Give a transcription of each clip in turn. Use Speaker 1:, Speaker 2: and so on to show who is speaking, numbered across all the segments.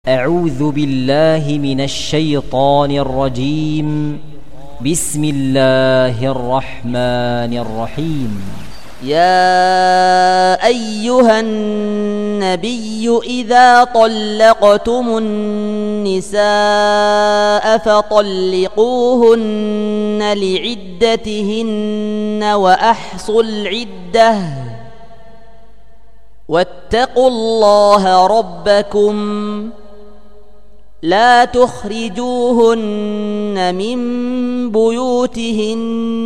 Speaker 1: أعوذ بالله من الشيطان الرجيم. بسم الله الرحمن الرحيم.
Speaker 2: يا أيها النبي إذا طلقتم النساء فطلقوهن لعدتهن وأحصوا العدة واتقوا الله ربكم لا تخرجوهن من بيوتهن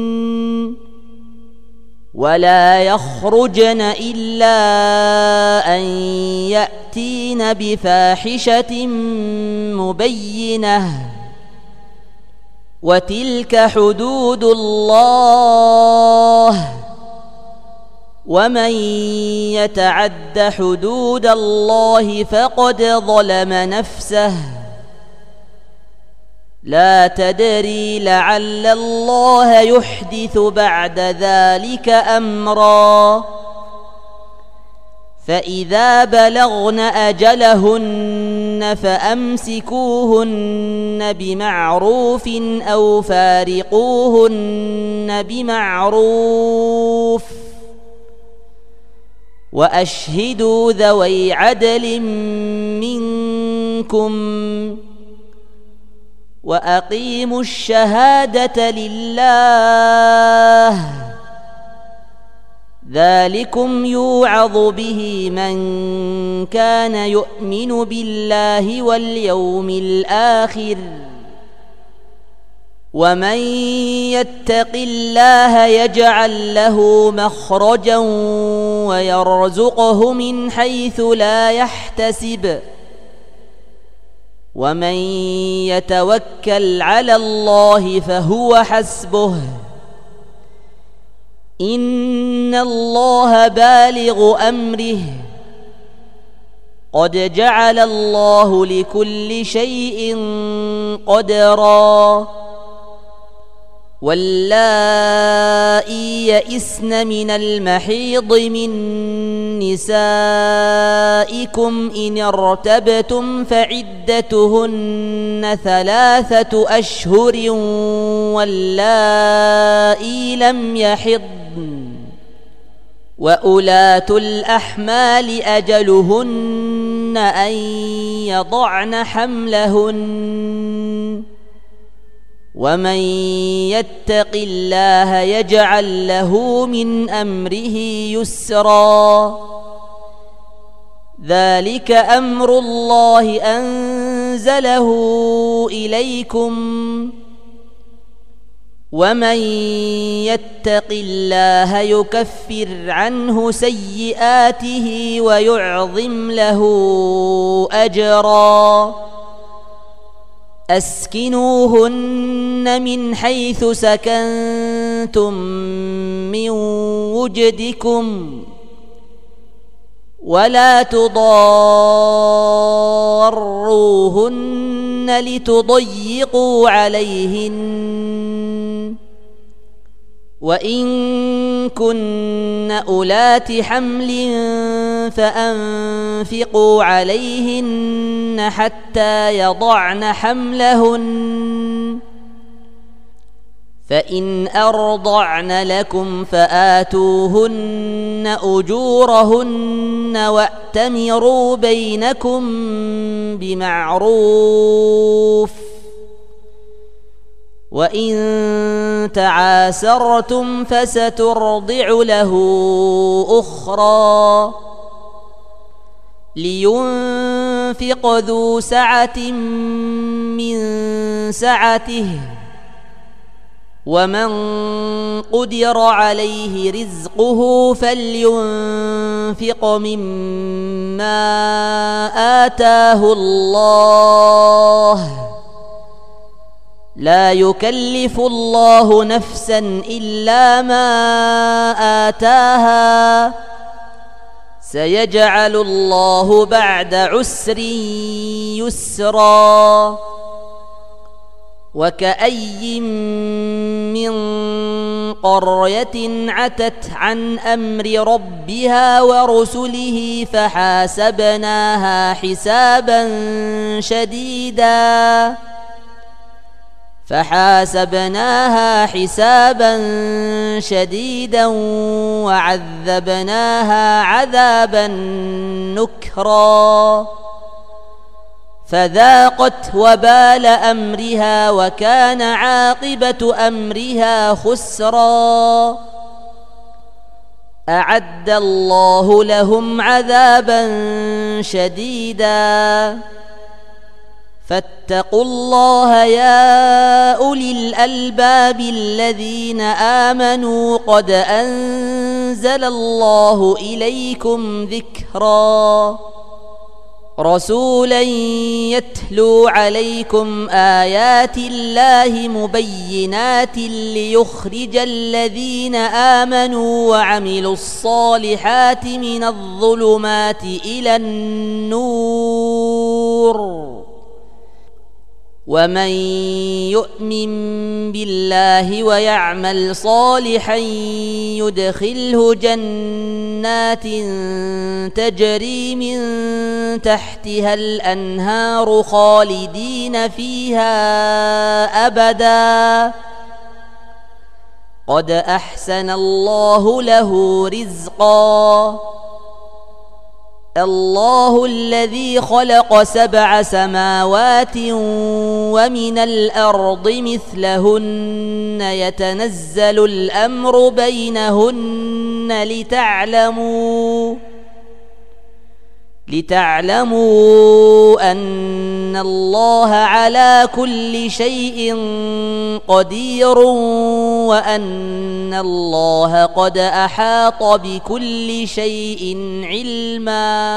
Speaker 2: ولا يخرجن إلا أن يأتين بفاحشة مبينة وتلك حدود الله ومن يتعد حدود الله فقد ظلم نفسه لا تدري لعل الله يحدث بعد ذلك أمرا فإذا بلغن أجلهن فأمسكوهن بمعروف أو فارقوهن بمعروف وأشهدوا ذوي عدل منكم وأقيموا الشهادة لله ذلكم يوعظ به من كان يؤمن بالله واليوم الآخر ومن يتق الله يجعل له مخرجا ويرزقه من حيث لا يحتسب ومن يتوكل على الله فهو حسبه إن الله بالغ أمره قد جعل الله لكل شيء قدرا واللائي يئسن من المحيض من نسائكم إن ارتبتم فعدتهن 3 أشهر واللائي لم يحضن وأولاة الأحمال أجلهن أن يضعن حملهن ومن يتق الله يجعل له من أمره يسرا ذلك أمر الله أنزله إليكم ومن يتق الله يكفر عنه سيئاته ويعظم له أجرا أسكنوهن من حيث سكنتم من وجدكم ولا تضاروهن لتضيقوا عليهن وإن كن أولات حمل فأنفقوا عليهن حتى يضعن حملهن فإن أرضعن لكم فآتوهن أجورهن وأتمروا بينكم بمعروف وإن تعاسرتم فسترضع له أخرى لينفق ذو سعة من سعته ومن قدر عليه رزقه فلينفق مما آتاه الله لا يكلف الله نفسا إلا ما آتاها سيجعل الله بعد عسر يسرا وكأي من قرية عتت عن أمر ربها ورسله فحاسبناها حسابا شديدا وعذبناها عذابا نكرا فذاقت وبال أمرها وكان عاقبة أمرها خسرا أعد الله لهم عذابا شديدا فاتقوا الله يا أولي الألباب الذين آمنوا قد أنزل الله إليكم ذكرا رسولا يتلو عليكم آيات الله مبينات ليخرج الذين آمنوا وعملوا الصالحات من الظلمات إلى النور ومن يؤمن بالله ويعمل صالحا يدخله جنات تجري من تحتها الأنهار خالدين فيها أبدا قد أحسن الله له رزقا الله الذي خلق 7 سماوات ومن الأرض مثلهن يتنزل الأمر بينهن لتعلموا أن الله على كل شيء قدير وأن الله قد أحاط بكل شيء علما.